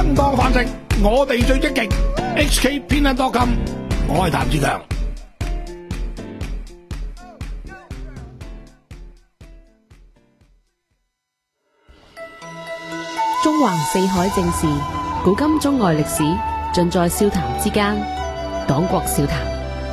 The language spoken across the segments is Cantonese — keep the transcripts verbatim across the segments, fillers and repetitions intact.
正當反正，我哋最積極。H K 偏袒多金，我係譚志強。 中橫四海正事，古今中外歷史，盡在笑談之間。黨國笑談。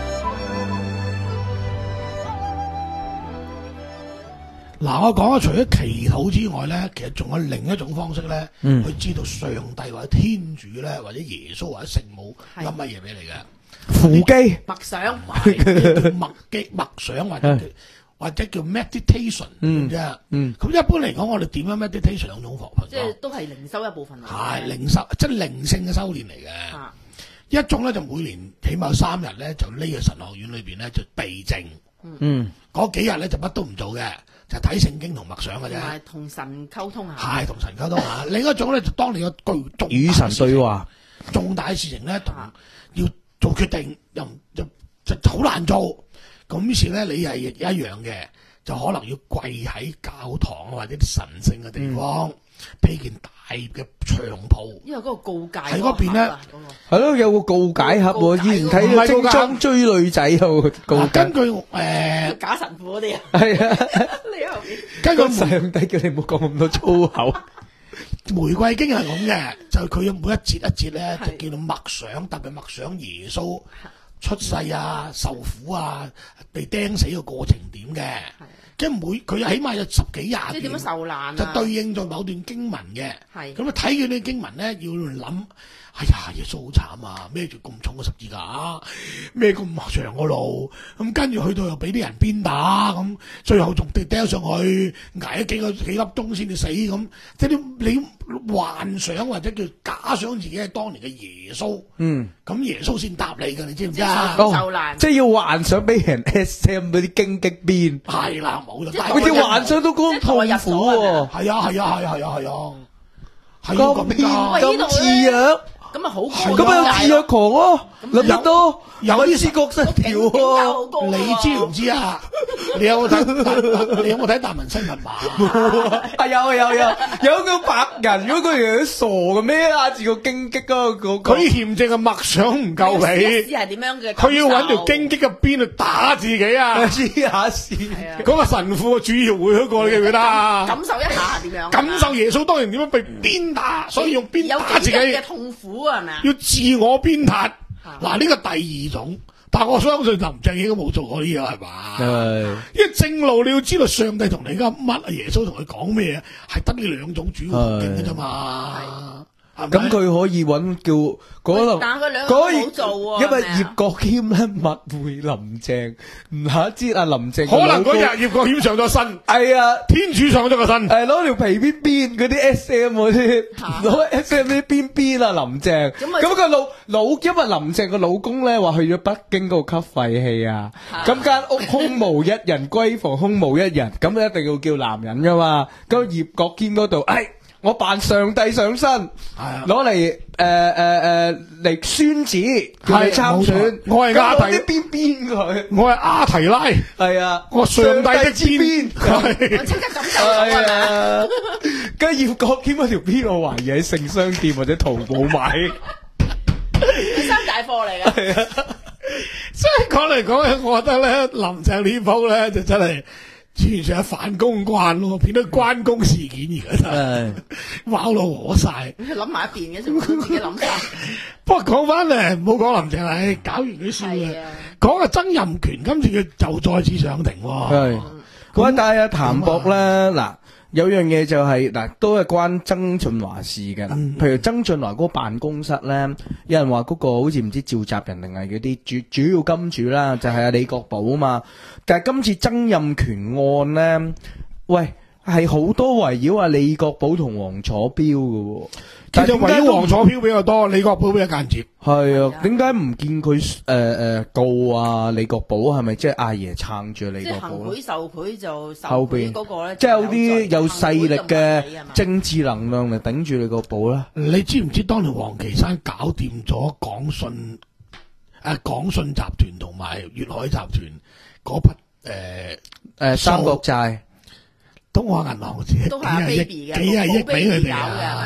嗱，我講咗除咗祈禱之外咧，其實仲有另一種方式咧， 嗯、 去知道上帝或者天主咧，或者耶穌或者聖母有乜嘢俾你嘅。 扶基默想， 叫默記默想或者或者叫 meditation 啫。嗯，咁一般嚟講，我哋點樣 meditation 兩種方法？ 即係都係靈修一部分嚟。係靈修，即係靈性嘅修煉嚟嘅。啊、一種咧就每年起碼三日咧，就匿喺神學院裏邊咧就避靜。嗯，嗰幾日咧就乜都唔做嘅。就睇聖經同默想嘅啫， 係同神溝通下， 係同神溝通下。另一種咧，就當你有巨重與神對話， 重大嘅事情咧，同要做決定，又就就好難做。咁於是咧，你係一樣嘅，就可能要跪喺教堂或者啲神聖嘅地方，披、嗯、件大嘅長袍。因為嗰個告解喺嗰邊咧， 係咯，有個告解盒喎。以前睇精裝追女仔有告解。 根據誒、呃、 假神父嗰啲啊， 係啊， 你後面根據上帝叫你唔好講咁多粗口。 玫瑰經係咁嘅，就佢每一節一節咧，就叫做默想，特別默想耶穌出世啊、受苦啊、被釘死嘅過程點嘅。即係每佢起碼有十幾廿段，即係點樣受難啊？就對應咗某段經文嘅。係咁啊，睇佢啲經文咧，要諗。哎呀，耶穌好慘啊！孭住咁重嘅十字架，孭咁長嘅路，咁跟住去到又俾啲人鞭打，咁最後仲跌掟上去，挨咗幾個幾粒鐘先至死咁。即係你你幻想或者叫假想自己係當年嘅耶穌，嗯，咁耶穌先答你㗎，你知唔知啊？ 受難， 即係要幻想俾人 S M 嗰啲荊棘鞭， 係啦，冇啦， 佢啲幻想都咁痛苦喎。 係啊，係啊，係啊，係啊，係啊，係咁咁咁似啊！ 咁啊好， 咁啊有自虐狂咯，諗得多，有啲思覺失調喎。 你知唔知啊？你有冇睇？你有冇睇達文西密碼？ 係有啊有有，有個白人嗰個樣傻嘅咩？壓住個荊棘嗰個， 佢嫌淨係默想唔夠你。 係點樣嘅？ 佢要揾條荊棘嘅鞭去打自己啊！ 黐下線。 嗰個神父嘅主要會嗰個你記唔記得啊？ 感受一下點樣？ 感受耶穌當年點樣被鞭打，所以用鞭打自己嘅痛苦係咪啊？ 要自我鞭撻。嗱，呢個第二種，但我相信林鄭應該冇做過呢樣係嘛？係，因為正路你要知道上帝同你講乜，耶穌同佢講咩，係得呢兩種主要途徑嘅啫嘛。咁佢可以揾叫嗰度， 但佢兩個冇做喎。 因為葉國謙咧密會林鄭，唔下知阿林鄭可能嗰日葉國謙上咗身，係啊，天主上咗個身， 係攞條皮鞭鞭嗰啲 S M 嗰啲，攞 S M 啲鞭鞭啊林鄭。咁個老老，因為林鄭個老公咧話去咗北京嗰度吸廢氣啊，咁間屋空無一人，閨房空無一人，咁一定要叫男人噶嘛。咁葉國謙嗰度，哎。我扮上帝上身，攞嚟誒誒誒嚟宣旨，叫你參選。 我係阿提， 邊邊佢？ 我係阿提拉，係啊，我上帝的鞭， 我即刻感受到啊！ 跟住葉國謙嗰條鞭，我懷疑喺性商店或者淘寶買， 山大貨嚟嘅。 係啊，即係講嚟講去，我覺得咧，林鄭呢鋪咧就真係。完全係反公關咯，變咗關公事件而家真係，哇到我晒， 諗埋一邊嘅啫，自己諗晒。 不過講翻嚟，唔好講林鄭啦，搞完佢算啦。講阿曾蔭權，今次佢就再次上庭。 係，咁但係阿譚博咧，嗱有樣嘢就係嗱，都係關曾俊華事嘅。譬如曾俊華嗰個辦公室咧，有人話嗰個好似唔知召集人定係嗰啲主主要金主啦，就係阿李國寶啊嘛。但係今次曾蔭權案咧，喂係好多圍繞阿李國寶同黃楚標嘅， 其實圍繞黃楚標比較多，李國寶比較間接。 係啊，點解唔見佢誒誒告啊李國寶？係咪即係阿爺撐住李國寶？ 即係行賄受賄就受後邊嗰個咧， 即係有啲有勢力嘅政治能量嚟頂住李國寶啦。 你知唔知當年王岐山搞掂咗港信誒港信集團同埋粵海集團嗰筆誒誒三角債？ 東亞銀行自己都係 baby 嘅， 幾廿億俾佢哋啊！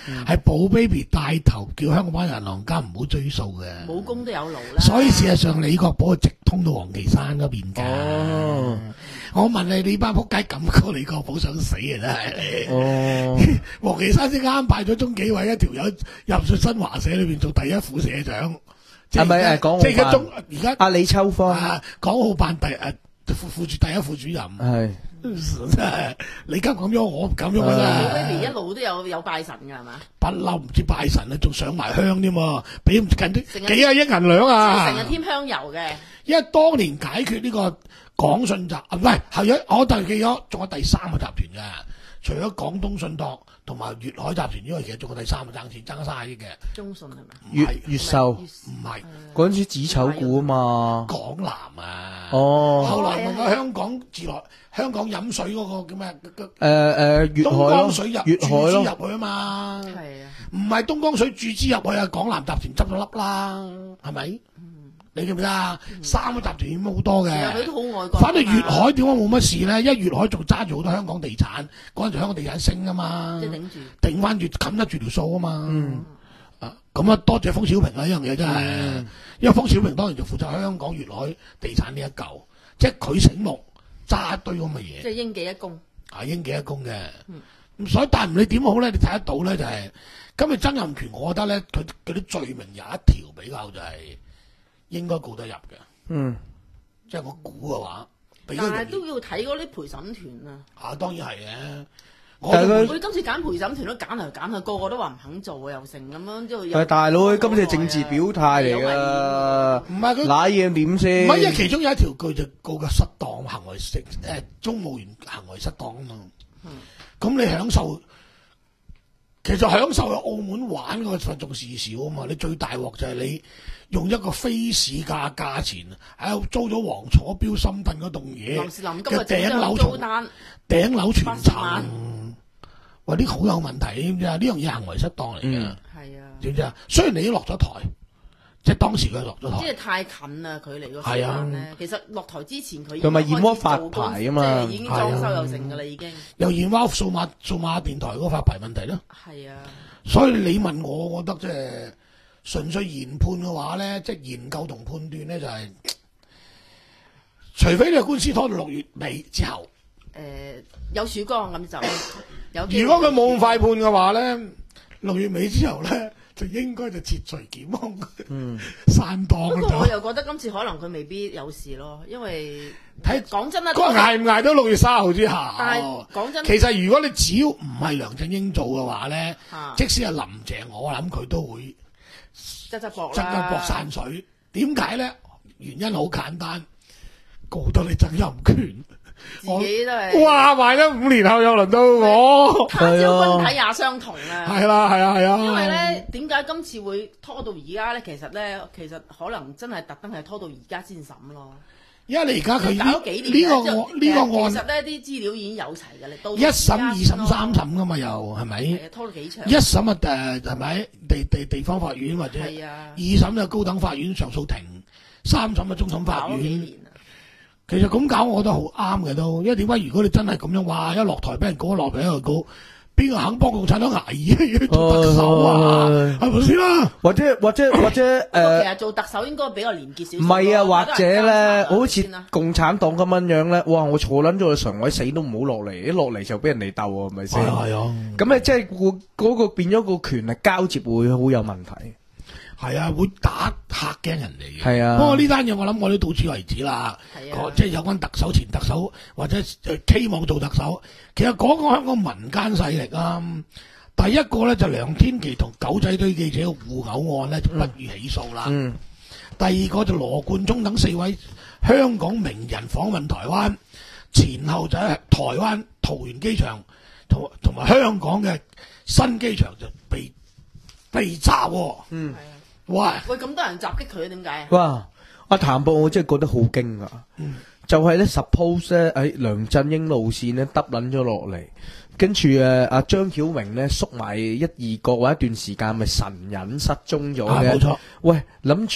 係寶 baby 帶頭叫香港班銀行家唔好追數嘅。 武功都有勞啦。 所以事實上李國寶係直通到黃岐山嗰邊㗎。 哦我問你，你班仆街感覺李國寶想死啊！真係。 哦， 黃岐山先啱派咗中紀委一條友入咗新華社裏邊做第一副社長。 係咪誒港澳辦？ 即係而家中而家阿李秋芳啊，港澳辦第誒副副主第一副主任。 係。 真係你而家咁樣，我唔咁樣寶啊！ baby 一路都有有拜神㗎係嘛？ 不嬲唔知拜神啊，仲上埋香添喎，俾唔近啲成日幾啊億銀兩啊！ 成日添香油嘅。 因為當年解決呢個廣信集啊，唔係係咗我就記咗，仲有第三個集團嘅，除咗廣東信託同埋粵海集團之外，其實仲有第三個爭錢爭卅億嘅。 中信係咪？ 唔係越越秀唔係嗰陣時紫醜股啊嘛。 港南啊。 哦。 後來問過香港自來香港飲水嗰個叫咩？ 誒誒，粵東海咯， 江水入粵海注資咯。 入去啊嘛。 係啊。 唔係東江水注資入去啊，港南集團執咗笠啦，係咪？你記唔記得啊？三個集團已經好多嘅。 其實佢都好愛國。 反正粵海點解冇乜事咧？因為粵海仲揸住好多香港地產，嗰陣時香港地產升啊嘛， 即係頂住， 頂翻住冚得住條數啊嘛。 嗯。 啊，咁啊多謝封小平啦，呢樣嘢真係， 嗯因為封小平當年就負責香港粵海地產呢一嚿，即係佢醒目揸一堆咁嘅嘢。 即係應記一功。 啊，應記一功嘅。咁、 嗯、 所以但係唔理點好咧，你睇得到咧就係、是、今日曾蔭權，我覺得咧佢嗰啲罪名有一條比較就係應該告得入嘅。 嗯， 即係我估嘅話，比較但容易係都要睇嗰啲陪審團啊。 啊，當然係嘅。我但係佢佢今次揀陪審團都揀嚟揀去，個個都話唔肯做又成咁樣，之後又係大佬，今次係政治表態嚟噶， 唔係佢揦嘢點先？ 唔係，因為其中有一條句就告嘅失當行為成誒公務員行為失當啊嘛。咁、嗯、你享受，其實享受喺澳門玩嗰個份仲事少啊嘛。你最大鑊就係你用一個非市價價錢喺度租咗黃楚標深圳嗰棟嘢臨時臨急啊， 嘅頂樓租單頂樓全八十層萬。 哇！呢好有問題，知唔知啊？呢樣嘢行為失當嚟嘅， 係啊， 知唔知啊？雖然你已經落咗台，即係當時佢落咗台， 即係太近啦，距離個時係啊間咧。其實落台之前佢已經同埋燕窩開始發做工牌啊嘛即係已經裝修有成㗎啦，已經。 又燕窩數碼數碼電台嗰個發牌問題咯。 係啊， 所以你問我，我覺得即係純粹研判嘅話咧，即係研究同判斷咧，就係、是、除非你個官司拖到六月尾之後。 誒、呃、有曙光咁就有機會。 如果佢冇咁快判嘅話咧，六月尾之後咧，就應該就撤除檢控，嗯，散檔不啦就。 過我又覺得今次可能佢未必有事咯，因為睇講真啦， 嗰個捱唔捱到六月三號之下？ 但係講真， 其實如果你只要唔係梁振英做嘅話咧， 啊即使係林鄭，我諗佢都會側側膊側側膊散水。點解咧？原因好簡單，告到你曾蔭權。 自己都係哇！埋咗五年後又輪到我， 他朝君體也相同啊！ 係啦，係啊，係啊。 因為咧，點解今次會拖到而家咧？其實咧，其實可能真係特登係拖到而家先審咯。 因為你而家佢搞咗幾呢個案年呢呢個案， 其實咧啲資料已經有齊嘅，你到一審、二審、三審噶嘛，又係咪？ 係啊，拖到幾長？ 一審啊誒係咪地地地方法院或者係啊， 二審就高等法院上訴庭，三審啊終審法搞咗幾院。 年啊！ 其實咁搞，我覺得好啱嘅都，因為點解？如果你真係咁樣話，一落台俾人告，一落台俾人告，邊個肯幫共產黨捱嘢做特首啊？係咪先啦？ 或者或者或者誒， 不過其實做特首應該比較廉潔少少。 唔係啊，或者咧，好似先啦共產黨咁樣樣咧，哇！我坐撚咗個常委死都唔好落嚟，一落嚟就俾人哋鬥喎，係咪先？ 係啊， 咁咧即係個嗰個變咗個權力交接會好有問題。 係啊，會打嚇驚人哋嘅。 係啊， 不過呢單嘢我諗我都到此為止啦。 係啊， 即係有關特首、前特首或者誒希望做特首，其實講講香港民間勢力啊。第一個咧就梁天琦同狗仔隊記者嘅互毆案咧就不予起訴啦。 嗯。 第二個就羅冠聰等四位香港名人訪問台灣，前後就喺台灣桃園機場同同埋香港嘅新機場就被被炸喎。 嗯。 喂喂，咁多人襲擊佢，點解啊？ 哇！阿譚博我真係覺得好驚啊！ 嗯、 就係咧 suppose 咧喺梁振英路線咧耷撚咗落嚟，跟住誒阿張曉明咧縮埋一二角或一段時間咪神隱失蹤咗嘅。 冇錯。 喂，諗住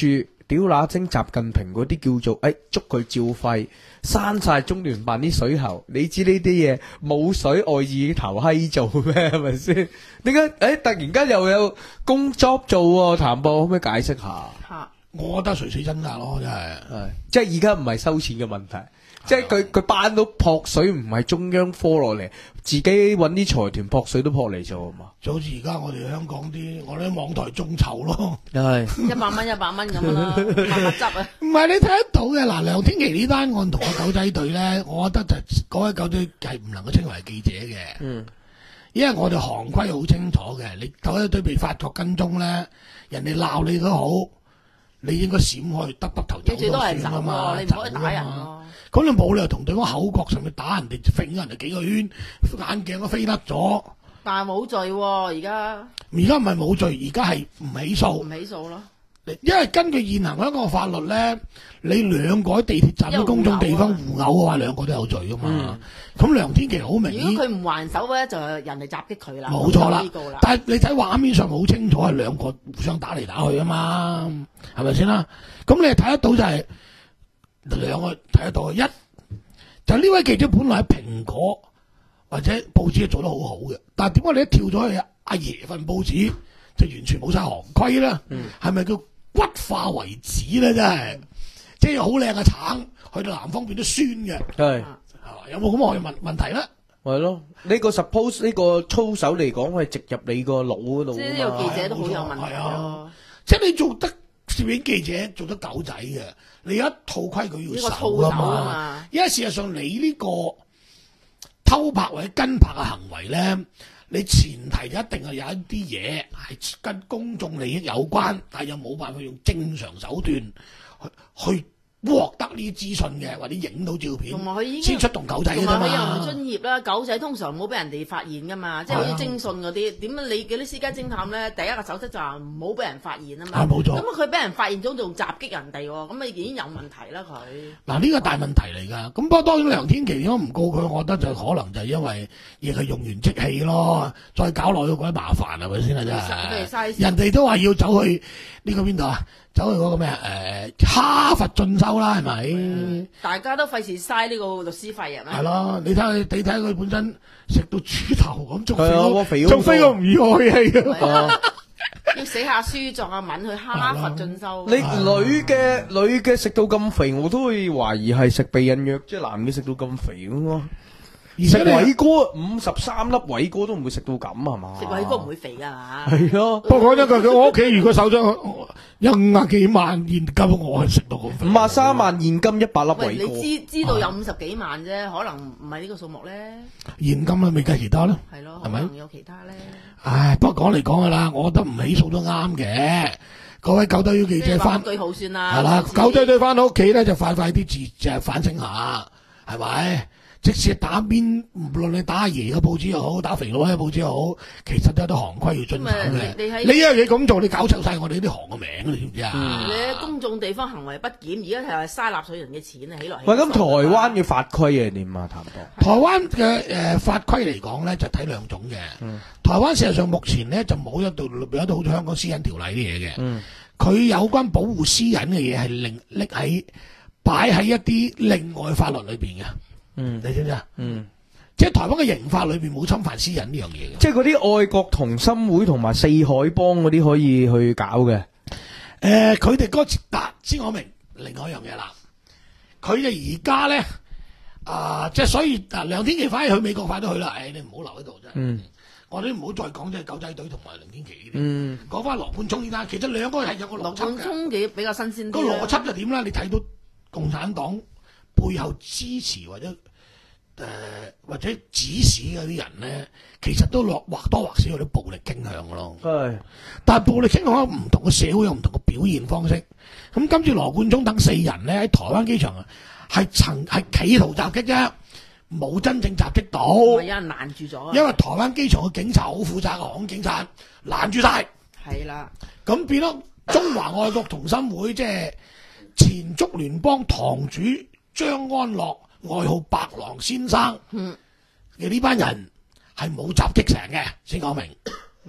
屌乸精習近平嗰啲叫做誒捉佢照肺，刪晒中聯辦啲水喉。你知呢啲嘢冇水愛意頭閪做咩？係咪先？點解誒突然間又有工作做喎？譚博可唔可以解釋下？ 嚇， 我覺得垂死掙扎咯，真係。 係即係而家唔係收錢嘅問題。即係佢佢班到撲水唔係中央科落嚟，自己揾啲財團撲水都撲嚟做啊嘛。 就好似而家我哋香港啲，我哋啲網台眾籌咯， 係一百蚊一百蚊咁樣啦，慢慢執啊。 唔係你睇得到嘅嗱，梁天琦呢單案同個狗仔隊咧，我覺得就嗰位狗仔係唔能夠稱為記者嘅， 嗯， 因為我哋行規好清楚嘅，你狗仔隊被發覺跟蹤咧，人哋鬧你都好，你應該閃開，耷耷頭走你最多係走咗算啊嘛， 喎，你唔可以打人走啊嘛。 咯。 咁你冇理由同對方口角上面打人哋，揈咗人哋幾個圈，眼鏡都飛甩咗。 但係冇罪喎，而家而家唔係冇罪，而家係唔起訴唔。起訴咯。 因為根據現行香港嘅法律咧，你兩個喺地鐵站嘅公眾地方互毆嘅話，兩個都有罪噶嘛。咁、梁天琦好明顯， 如果佢唔還手咧，就係人哋襲擊佢啦。 冇錯啦呢個啦。 但係你睇畫面上好清楚係兩個互相打嚟打去啊嘛，係咪先啦？咁你係睇得到就係、兩個睇得到，一就呢位記者本來喺蘋果或者報紙係做得好好嘅，但係點解你一跳咗去阿爺份報紙就完全冇晒行規咧？係咪、叫骨化為止咧？真係，即係好靚嘅橙去到南方變咗酸嘅， 係係嘛？有冇咁嘅問問題咧？ 係咯，呢個 suppose 呢個操守嚟講係植入你個腦嗰度即係啊嘛。 呢個記者都好有問題係啊咯。 即係你做得攝影記者做得狗仔嘅，你有一套規矩要呢個操守啊守啊嘛。 嘛。 因為事實上你呢個偷拍或者跟拍嘅行為咧，你前提就一定係有一啲嘢係跟公眾利益有關，但係又冇辦法用正常手段去去獲得呢啲資訊嘅，或者影到照片同埋佢已經先出動狗仔嘅同啫埋佢又唔嘛。 專業啦，狗仔通常冇俾人哋發現噶嘛，即係好似徵信嗰啲，點解你嗰啲私家偵探咧，第一個守則就係唔好俾人發現啊嘛。 係冇錯咁佢俾人發現咗，仲襲擊人哋喎，咁咪已經有問題啦佢。 嗱，呢個大問題嚟㗎。咁不過當然梁天琦點解唔告佢？我覺得就可能就係因為亦係用完即棄咯，再搞落去鬼麻煩係咪先啊？真佢係嘥係，人哋都話要走去呢個邊度啊？走去嗰個咩啊？誒哈佛進修啦，係咪？ 大家都費事嘥呢個律師費啊嘛。 係咯，你睇佢，你睇佢本身食到豬頭咁，仲係啊飛我肥好多仲飛過吳以愛氣啊！ 要寫下書作下文去哈佛進修。 你女嘅女嘅食到咁肥，我都會懷疑係食避孕藥，即係男嘅食到咁肥咁咯。食而且你偉哥五十三粒偉哥都唔會食到咁係嘛？ 食偉哥唔會肥㗎嘛。 係咯， 不過講真句，佢我屋企如果手咗有五廿幾萬現金，我係食到咁肥。 五十三萬現金一百粒喂，你偉哥。 知知道有五十幾萬啫，可能唔係呢個數目咧。 現金啦，未計其他啦。 係咯， 係咪可能有其他咧。 唉，不過講嚟講去啦，我覺得唔起訴都啱嘅。各位狗仔隊記即係者翻句好算啦。 係啦， 上次狗仔隊翻到屋企咧就快快啲自就係反省下，係咪？即使打邊，無論你打阿爺嘅報紙又好，打肥佬嘅報紙又好，其實都有啲行規要遵守咁嘅啊。你你喺你一樣嘢咁做，你搞臭晒我哋啲行嘅名，你知唔知啊？ 你喺公眾地方行為不檢，而家係嘥納稅人嘅錢啊，起來起喂，咁台數灣嘅法規係點啊？譚博？ 台灣嘅誒法規嚟講咧，就睇兩種嘅。 嗯台灣事實上目前咧就冇一度有一度好似香港私隱條例啲嘢嘅。 嗯佢有關保護私隱嘅嘢係另拎喺擺喺一啲另外法律裏邊嘅。 嗯你知唔知啊？ 嗯， 即係台灣嘅刑法裏邊冇侵犯私隱呢樣嘢嘅。 即係嗰啲愛國同心會同埋四海幫嗰啲可以去搞嘅。 誒，佢哋嗰次嗱，先講明另外一樣嘢啦。佢哋而家咧啊，即係所以嗱，梁天琦反而去美國快啲去啦。誒，你唔好留喺度真係。 嗯我哋唔好再講即係狗仔隊同埋梁天琦呢啲。 嗯， 講翻羅冠聰呢單，其實兩個係有個羅邏輯嘅。 冠聰幾比較新鮮個啲啦邏輯就點啦？你睇到共產黨背後支持或者誒、呃、或者指使嗰啲人咧，其實都落或多或少有啲暴力傾向嘅咯。 係。 但係暴力傾向唔同嘅社會有唔同嘅表現方式。咁今次羅冠聰等四人咧喺台灣機場啊，係曾係企圖襲擊啫，冇真正襲擊到。 咪有人攔住咗啊。 因為台灣機場嘅警察好負責嘅，航空警察攔住晒。 係啦， 咁變咗中華愛國同心會，即係前竹聯幫堂主張安樂，外號白狼先生嗯嘅呢班人係冇襲擊成嘅，先講明。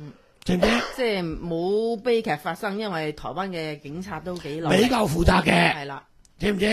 知唔知？ 即係冇悲劇發生，因為台灣嘅警察都幾努力比較負責嘅， 係啦， 知唔知？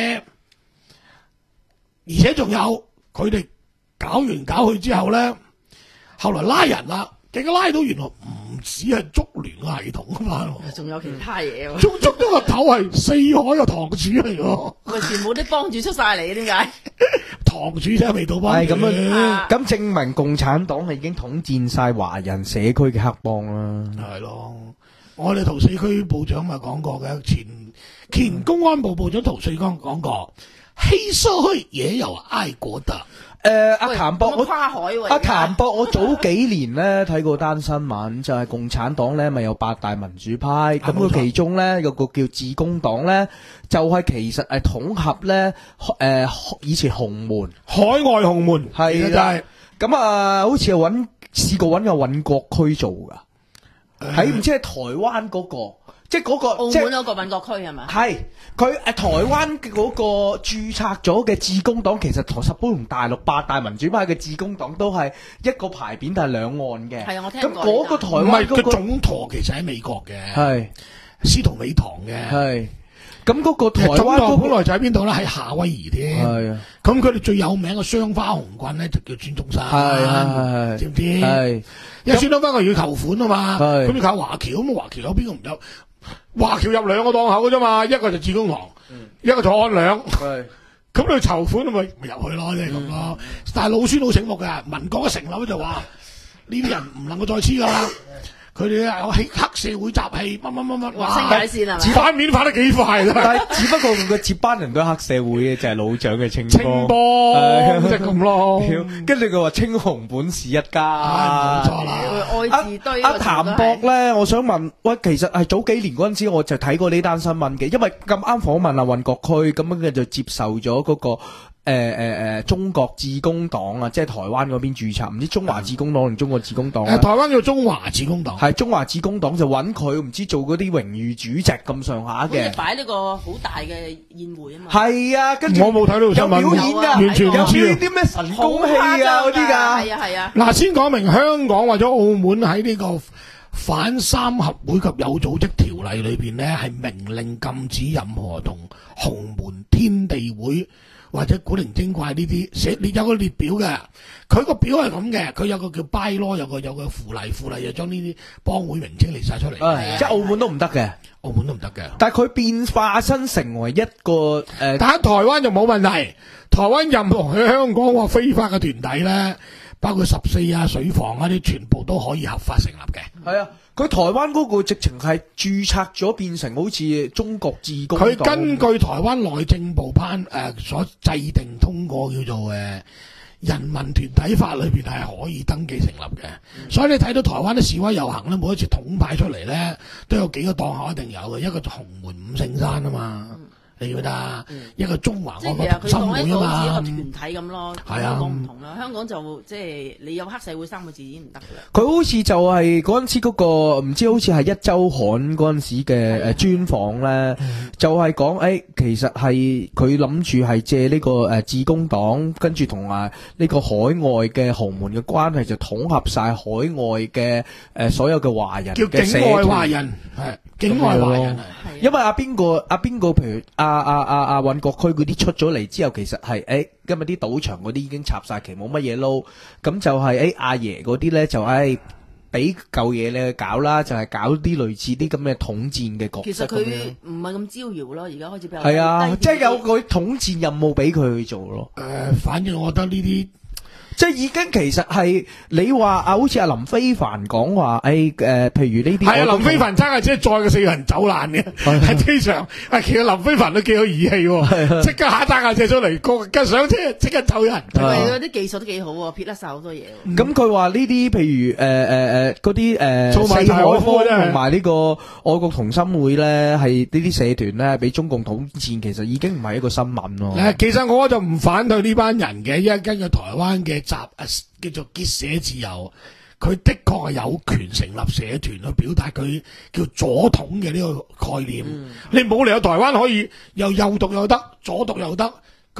而且仲有佢哋搞完搞去之後咧，後來拉人啦，結果拉到原來唔止係足聯嘅系統啊嘛， 仲有其他嘢喎， 捉捉咗個頭係四海嘅堂主嚟喎， 喂，全部啲幫主出晒嚟，點解？ 堂主真係未到幫係咁主， 啊，咁證明共產黨係已經統戰晒華人社區嘅黑幫啦。 係咯。我哋陶駟區部長咪講過嘅，前前公安部部長陶駟剛講過，黑社會也有愛國的。 誒，阿喂譚博， 咁我跨海喎， 阿而家譚博，我早幾年咧睇過單新聞，就係共產黨咧咪有八大民主派，咁冇錯佢其中咧有個叫致公黨咧，就係其實係統合咧誒以前洪門海外洪門係就係咁啊，好似係揾試過揾個尹國區做噶，喺唔知係台灣嗰個，即係嗰個澳即係門嗰個民國區係嘛？ 係佢誒台灣嘅嗰個註冊咗嘅致公黨，其實同十般同大陸八大民主派嘅致公黨都係一個牌匾，但係兩岸嘅。 係啊我聽咁過嗰個台唔係佢灣嗰個總舵其實喺美國嘅， 係司徒美堂嘅。 係咁嗰個台其實總灣嗰個舵本來就喺邊度咧？喺夏威夷添。 係啊咁佢哋最有名嘅雙花紅棍咧，就叫孫中山。 係係係知唔知？ 係因為孫中山佢要求款啊嘛， 係咁要靠華僑，咁華僑有邊個唔有？華僑入兩個檔口嘅啫嘛，一個就致公堂，一個就安良。 係咁你籌款咪咪入去咯，即係咁咯。但係老孫好醒目嘅，民國嘅成立就話呢啲人唔能夠再黐噶啦。佢哋有黑黑社會集氣，乜乜乜乜， 劃清界線係咪？ 反面反得幾快啦！ 但係只不過佢個接班人都係黑社會嘅，就係老蔣嘅清清波。 波即係咁咯。 跟住佢話青紅本是一家， 唉冇錯啦。 愛字堆阿阿譚博咧，我想問，喂，其實係早幾年嗰陣時，我就睇過呢單新聞嘅，因為咁啱訪問阿尹國區，咁樣佢就接受咗嗰個誒誒誒中國致公黨啊，即係台灣嗰邊註冊，唔知中華致公黨定中國致公黨啊誒，台灣叫中華致公黨， 係中華致公黨就揾佢，唔知做嗰啲榮譽主席咁上下好似嘅。 擺呢個好大嘅宴會啊嘛。 係啊，跟住我冇睇到條新聞有表演㗎， 有啊完全唔知有表演啲咩神功戲啊嗰啲㗎。 係啊係啊。 嗱，先講明香港或者澳門喺呢個反三合會及有組織條例裏邊呢，係明令禁止任何同洪門、天地會或者古靈精怪呢啲寫列有個列表嘅。佢個表係咁嘅，佢有個叫 bylaw，有個有個附例，附例就將呢啲幫會名稱列晒出嚟。 誒，即係澳門都唔得嘅， 澳門都唔得嘅。 但係佢變化身成為一個誒， 但喺台灣就冇問題。台灣任何喺香港或非法嘅團體咧，包括十四啊、水房啊啲，全部都可以合法成立嘅。 係啊，佢台灣嗰個直情係註冊咗變成好似中國致公黨。 佢根據台灣內政部頒誒、呃、所制定通過叫做誒、呃、人民團體法裏邊係可以登記成立嘅。嗯、所以你睇到台灣啲示威遊行咧，每一次統派出嚟咧，都有幾個檔口一定有嘅，一個就洪門五聖山啊嘛。嗯你覺得啊？一個中華愛國同心會啊嘛， 一個團體咁咯。 係啊， 香港唔同啦，香港就即係你有黑社會三個字已經唔得噶啦。 佢好似就係嗰陣時嗰個唔知好似係一週刊嗰陣時嘅誒專訪咧，就係講誒其實係佢諗住係借呢個誒致公黨，跟住同啊呢個海外嘅洪門嘅關係，就統合晒海外嘅誒所有嘅華人叫境外華人係境外華人係。 因為阿邊個阿邊個，譬如阿阿阿阿尹國區嗰啲出咗嚟之後，其實係誒今日啲賭場嗰啲已經插晒旗，冇乜嘢撈，咁就係誒阿爺嗰啲咧就誒俾嚿嘢你去搞啦，就係、是、搞啲類似啲咁嘅統戰嘅角色。 其實佢唔係咁招搖咯，而家開始比較係啊，即係有個統戰任務俾佢去做咯。 誒、呃，反正我覺得呢啲。 即係已經其實係你話啊，好似阿林非凡講話，誒誒，譬如呢啲係啊，林非凡揸架車載個四個人走難嘅喺機場，啊，其實林非凡都幾有義氣喎，即刻下揸架車出嚟，個跟上車即刻走人。 因為嗰啲技術都幾好喎，撇得晒好多嘢。 咁佢話呢啲譬如誒誒誒嗰啲誒四海幫同埋呢個愛國同心會咧，係呢啲社團咧，俾中共統戰，其實已經唔係一個新聞咯。 其實我就唔反對呢班人嘅，因為根據台灣嘅集叫做結社自由，佢的確係有權成立社團去表達佢叫左統嘅呢個概念。嗯、你冇理由台灣可以又右獨又得，左獨又得，咁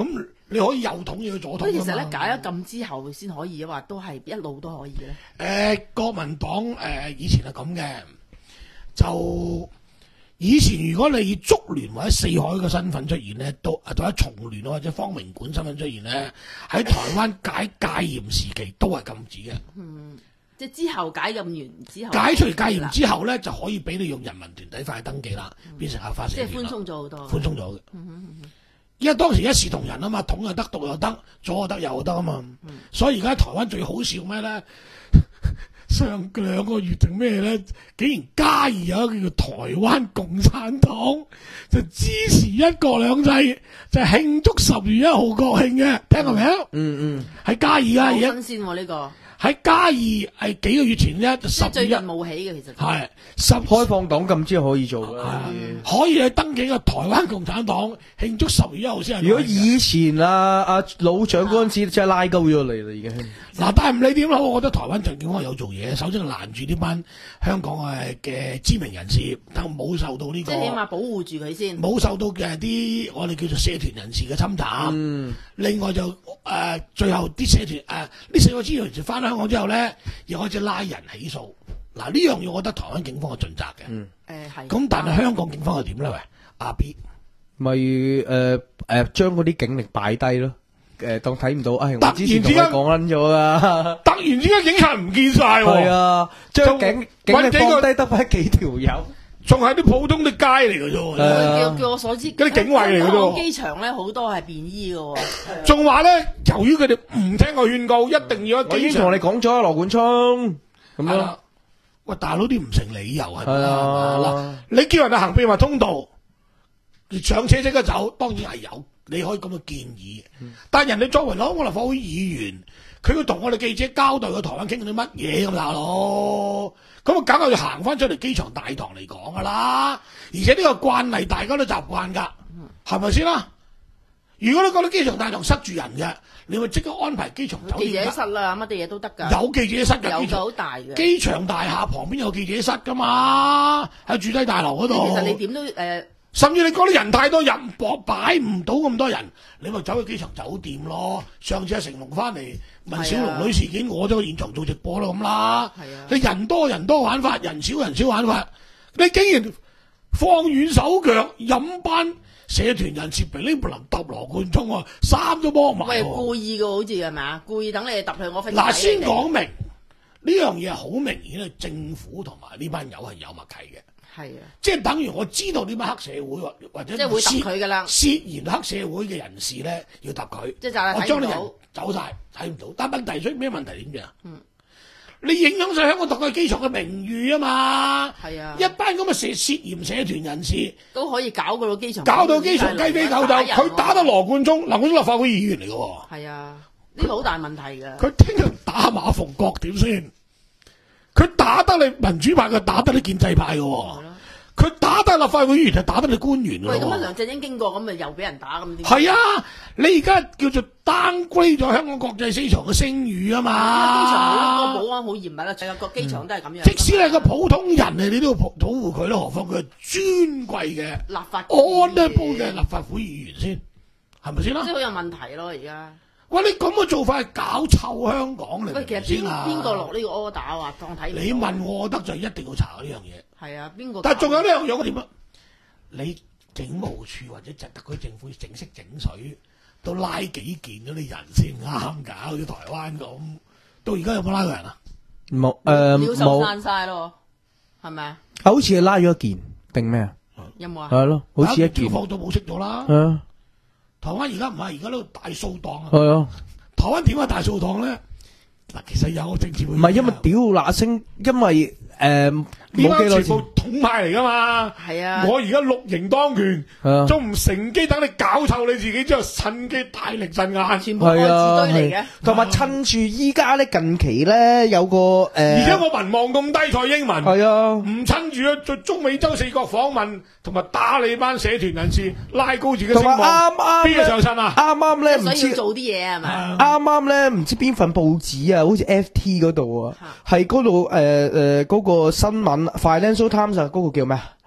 你可以右統亦可以左統㗎嘛。 咁其實咧解咗禁之後先可以話都係一路都可以咧。 誒、呃，國民黨誒、呃、以前係咁嘅，就以前如果你以竹聯或者四海嘅身份出現咧，都或者重聯或者方明館身份出現咧，喺台灣解戒嚴時期都係禁止嘅。 嗯，即係之後解禁完之後， 解除戒嚴之後咧，就可以俾你用人民團體法去登記啦，嗯、變成合法社團啦。 即係寬鬆咗好多。 寬鬆咗嘅。因為當時一視同仁啊嘛，統又得，獨又得，左又得，右又得啊嘛。嗯、所以而家台灣最好笑咩咧？上兩個月定咩咧？竟然嘉義有一個叫台灣共產黨，就支持一國兩制，就慶祝十月一號國慶嘅，聽過未啊？嗯嗯，喺嘉義啊，而家新鮮喎呢個。 喺嘉義係幾個月前啫，就十月一最近冒起嘅其實係十開放黨禁之後可以做嘅， 嗯、可以去登記個台灣共產黨慶祝十月一號先係。 如果以前啊阿老長嗰陣時，真係拉鳩咗你啦已經。嗱， 但係唔理點啦，我覺得台灣陳建安有做嘢，首先攔住呢班香港嘅嘅知名人士，但冇受到呢、這個， 即係起碼保護住佢先， 冇受到嘅啲我哋叫做社團人士嘅侵襲。嗯，另外就誒、呃、最後啲社團誒呢四個知名人士翻香港之後咧，又開始拉人起訴。嗱，呢樣嘢，我覺得台灣警方係盡責嘅。嗯，誒係。咁但係香港警方係點咧？喂，阿 B 咪誒誒將嗰啲警力擺低咯。誒，當睇唔到，哎，我之前同你講撚咗啊！ 突然之間警察唔見晒， 係啊，將警警力放低得翻幾條友， 仲係啲普通啲街嚟嘅啫。 叫據我所知， 嗰啲警衛嚟嘅啫。 機場咧好多係便衣嘅， 仲話咧，由於佢哋唔聽我勸告，一定要喺機場。 我已經同你講咗，羅冠聰咁樣。 喂，大佬啲唔成理由係咪啊？嗱，你叫人哋行秘密通道，上車即刻走，當然係有。你可以咁嘅建議，但係人哋作為攞我立法會議員，佢要同我哋記者交代個台灣傾緊啲乜嘢咁大佬，咁啊梗係要行翻出嚟機場大堂嚟講噶啦，而且呢個慣例大家都習慣噶，係咪先啦？如果你覺得機場大堂塞住人嘅，你咪即刻安排機場酒店。記者室啦，乜啲嘢都得㗎。 有記者室㗎， 有好大嘅。 機場大廈旁邊有記者室㗎嘛，喺主體大樓嗰度。 其實你點都誒。呃甚至你覺得人太多，人博擺唔到咁多人，你咪走去機場酒店咯。上次阿成龍翻嚟問小龍女事件，我都現場做直播啦咁啦。你人多人多玩法，人少人少玩法，你竟然放軟手腳，飲班社團人士噼里啪啦揼羅冠聰啊，衫都幫埋。 喂，故意嘅好似係咪啊？故意等你揼去我飛。 嗱，先講明呢樣嘢好明顯係政府同埋呢班友係有默契嘅。係啊，即係等於我知道呢班黑社會或或者即係會揼佢噶啦， 涉嫌黑社會嘅人士咧要揼佢， 即係我將啲人走晒睇唔到。但問題出咩問題點樣？嗯，你影響晒香港特區機場嘅名譽啊嘛。係啊，一班咁嘅涉涉嫌社團人士都可以搞到機場， 搞到機場雞飛狗走。佢打得羅冠聰，羅冠聰立法會議員嚟嘅。 係啊，呢個好大問題㗎。 佢聽日打馬逢國點先？佢打得你民主派，佢打得你建制派嘅。佢打得立法會議員就打得你官員咯。喂， 咁啊梁振英經過咁咪又俾人打咁點？ 係啊，你而家叫做 downgrade 咗香港國際機場嘅聲譽啊嘛。 機場好多保安好嚴密啦，成個機場都係咁樣。 即使係個普通人嚟，你都要保護佢咯。何況佢係尊貴嘅立法 honorable 嘅立法會議員先，係咪先啦？ 即係好有問題咯，而家。 喂，你咁嘅做法係搞臭香港嚟。 喂，其實邊邊個落呢個 order 啊？當睇你問我覺得就一定要查呢樣嘢。 係啊，邊個？ 但係仲有呢樣嘢，我點啊？你警務處或者特區政府整色整水，都拉幾件嗰啲人先啱㗎，好似台灣咁。到而家有冇拉過人啊？ 冇誒，冇。 收散晒咯，係咪啊？ 好似係拉咗一件定咩啊？ 有冇啊？ 係咯，好似一件。 放到冇識咗啦。 係啊。 台灣而家唔係，而家呢度大掃檔啊。 係啊。 台灣點解大掃檔咧？嗱，其實有個政治會。 唔係因為屌嗱聲，因為。誒， 呢班全部統派嚟噶嘛？係啊！我而家綠營當權，仲唔乘機等你搞臭你自己之後，趁機大力鎮壓， 全部愛字堆嚟嘅。 同埋趁住依家咧，近期咧有個誒， 而且我民望咁低，蔡英文係啊， 唔趁住啊，在中美洲四國訪問，同埋打你班社團人士，拉高自己聲望， 啱啱邊個上身啊？ 啱啱咧唔知做啲嘢係咪？ 啱啱咧唔知邊份報紙啊，好似 F T 嗰度啊，係嗰度誒誒嗰個新聞。Financial Times 嗰個叫咩啊？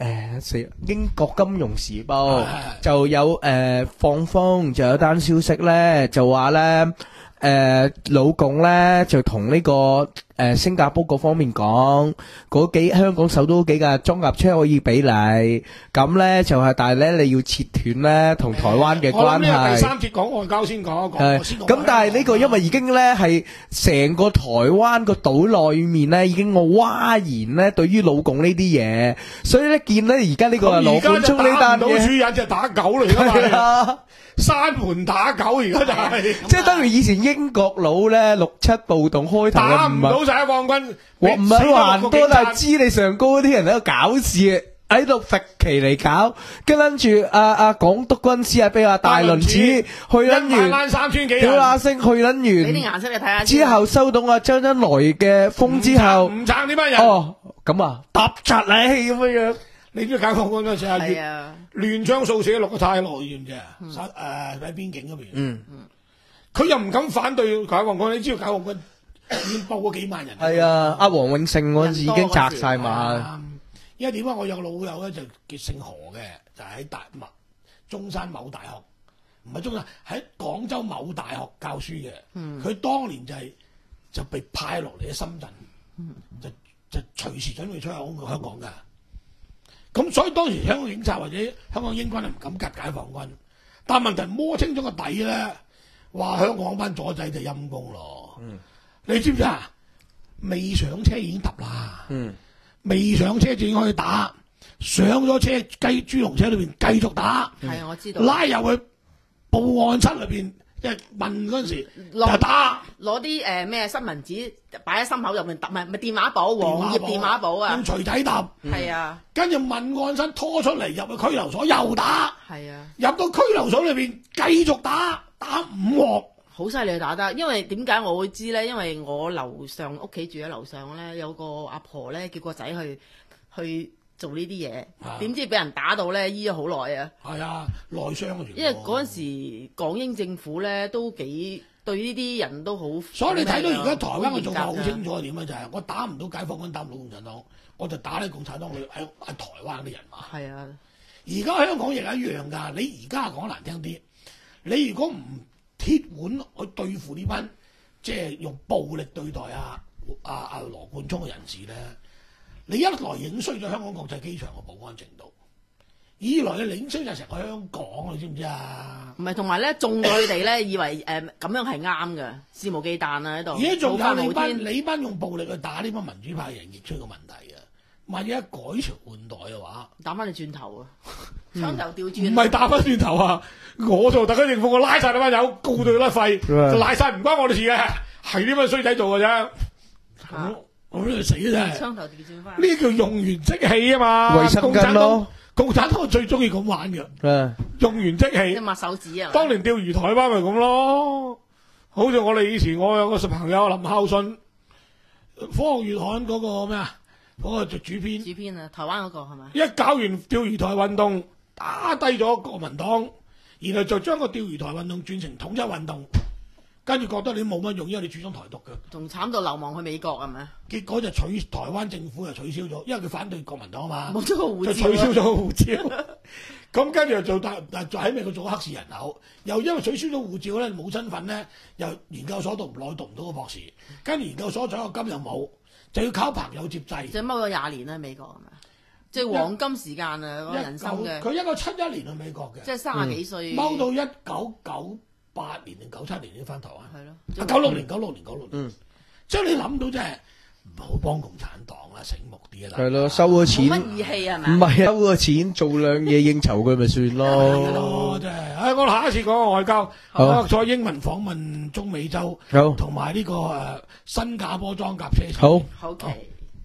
誒死英國金融時報係係就有誒放風，就有單消息咧，就話咧。誒、呃、老共咧就同呢、這個誒、呃、新加坡嗰方面講，嗰幾香港首都幾架裝甲車可以俾你，咁咧就係、是，但係咧你要切斷咧同台灣嘅關係。 我諗呢個第三節講外交先講一講。 係咁，但係呢個因為已經咧係成個台灣個島內面咧已經我嘩然咧對於老共呢啲嘢，所以咧見咧而家呢個羅冠聰呢單嘢，而家就打唔到主人就打狗嚟㗎嘛。閂門打狗而家就係、是， 即係等於以前英國佬咧六七暴動開頭打唔到晒放軍， 我唔係話多，但係知你上高嗰啲人喺度搞事，喺度揈旗嚟搞，跟住阿阿港督軍師啊，俾阿大輪子去撚完， 三千幾人， 屌啦聲去撚完， 俾啲顏色你睇下。之後收到阿周恩來嘅風之後， 唔撐呢班人。 哦，咁啊，揼柒你咁樣樣。 你知解放軍嗰陣時阿月亂槍掃死六個泰來員啫，誒喺邊境嗰邊。嗯嗯，佢又唔敢反對解放軍，你知道解放軍已經報過幾萬人。係啊，阿黃永勝嗰陣時已經擲晒馬。因為點解我有個老友咧就叫姓何嘅，就喺、是、大麥中山某大學，唔係中山喺廣州某大學教書嘅。佢、嗯、當年就係、是、就被派落嚟喺深圳，嗯、就就隨時準備出口去香港㗎。咁所以當時香港警察或者香港英軍係唔敢夾解放軍，但問題摸清咗個底咧，話香港班左仔就陰公咯。嗯，你知唔知啊？未上車已經揼啦。嗯，未上車就已經可以打，上咗車雞豬籠車裏邊繼續打。 係啊，我知道。 拉入去報案室裏邊。即係問嗰陣時，就打攞啲誒咩新聞紙擺喺心口入面揼，唔係唔係電話簿，黃頁電話簿啊， 用錘仔揼， 係啊， 跟住問案室拖出嚟入去拘留所又打， 係啊， 入到拘留所裏邊繼續打，打五鑊， 好犀利打得。因為點解我會知咧？因為我樓上屋企住喺樓上咧，有個阿婆咧叫個仔去去做呢啲嘢，點知俾人打到咧醫咗好耐啊！ 係啊，內傷嘅。 因為嗰陣時港英政府咧都幾對呢啲人都好， 所以你睇到而家台灣嘅做法好清楚係點啊？就係、是、我打唔到解放軍，打唔到共產黨，我就打你共產黨喺喺台灣啲人嘛。係啊，而家香港亦一樣㗎。你而家講難聽啲，你如果唔鐵腕去對付呢班即係用暴力對待啊啊啊羅冠聰嘅人士咧。你一來影衰咗香港國際機場嘅保安程度，二來你影衰就成個香港，你知唔知啊？唔係，同埋咧，中咗佢哋咧，以為誒咁、呃、樣係啱嘅，肆無忌憚啊喺度。而家仲有你班你班用暴力去打呢班民主派人，亦出個問題啊！萬一一改朝換代嘅話，打翻你轉頭啊！槍頭調轉，唔係打翻轉頭啊！我做特區政府，我拉晒你班友，告到甩肺，就賴晒唔關我哋事嘅，係呢班衰仔做嘅啫。啊我都係死啫！槍頭調轉翻，呢叫用完即棄啊嘛！衛生巾咯，共產黨最中意咁玩嘅。嗯，用完即棄。即抹手指啊！當年釣魚台灣咪咁咯，好似我哋以前我有個朋友林孝信，科學月刊嗰個咩啊？嗰、嗰個做主編。主編啊，台灣嗰個係咪？一搞完釣魚台運動，打低咗國民黨，然後就將個釣魚台運動轉成統一運動。跟住覺得你冇乜用，因為你主張台獨嘅，仲慘到流亡去美國係咪？結果就取台灣政府就取消咗，因為佢反對國民黨啊嘛，冇咗個護照，就取消咗個護照。咁跟住又做大，但係喺美國做黑市人口，又因為取消咗護照咧，冇身份咧，又研究所讀唔耐，讀唔到個博士，跟住研究所獎學金又冇，就要靠朋友接濟。即係踎咗廿年啦，美國係咪？即係黃金時間啊，嗰個人生嘅。佢一個七一年去美國嘅，即係三十幾歲，踎、嗯、到一九九八年定九七年先翻台灣，係咯，九六年、九六年、九六年，嗯，即係你諗到，即係唔好幫共產黨啦，醒目啲啦，係咯，收咗錢，冇乜義氣係咪？唔係收咗錢做兩嘢應酬佢咪算咯，係咯，真係，唉，我下一次講外交，我再英文訪問中美洲，好，同埋呢個誒新加坡裝甲車，好，好嘅。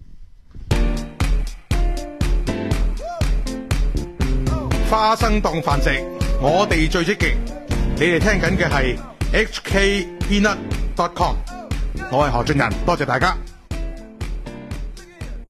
花生當飯食，我哋最積極。你哋聽緊嘅係 H K Peanut dot com， 我係何俊仁，多謝大家。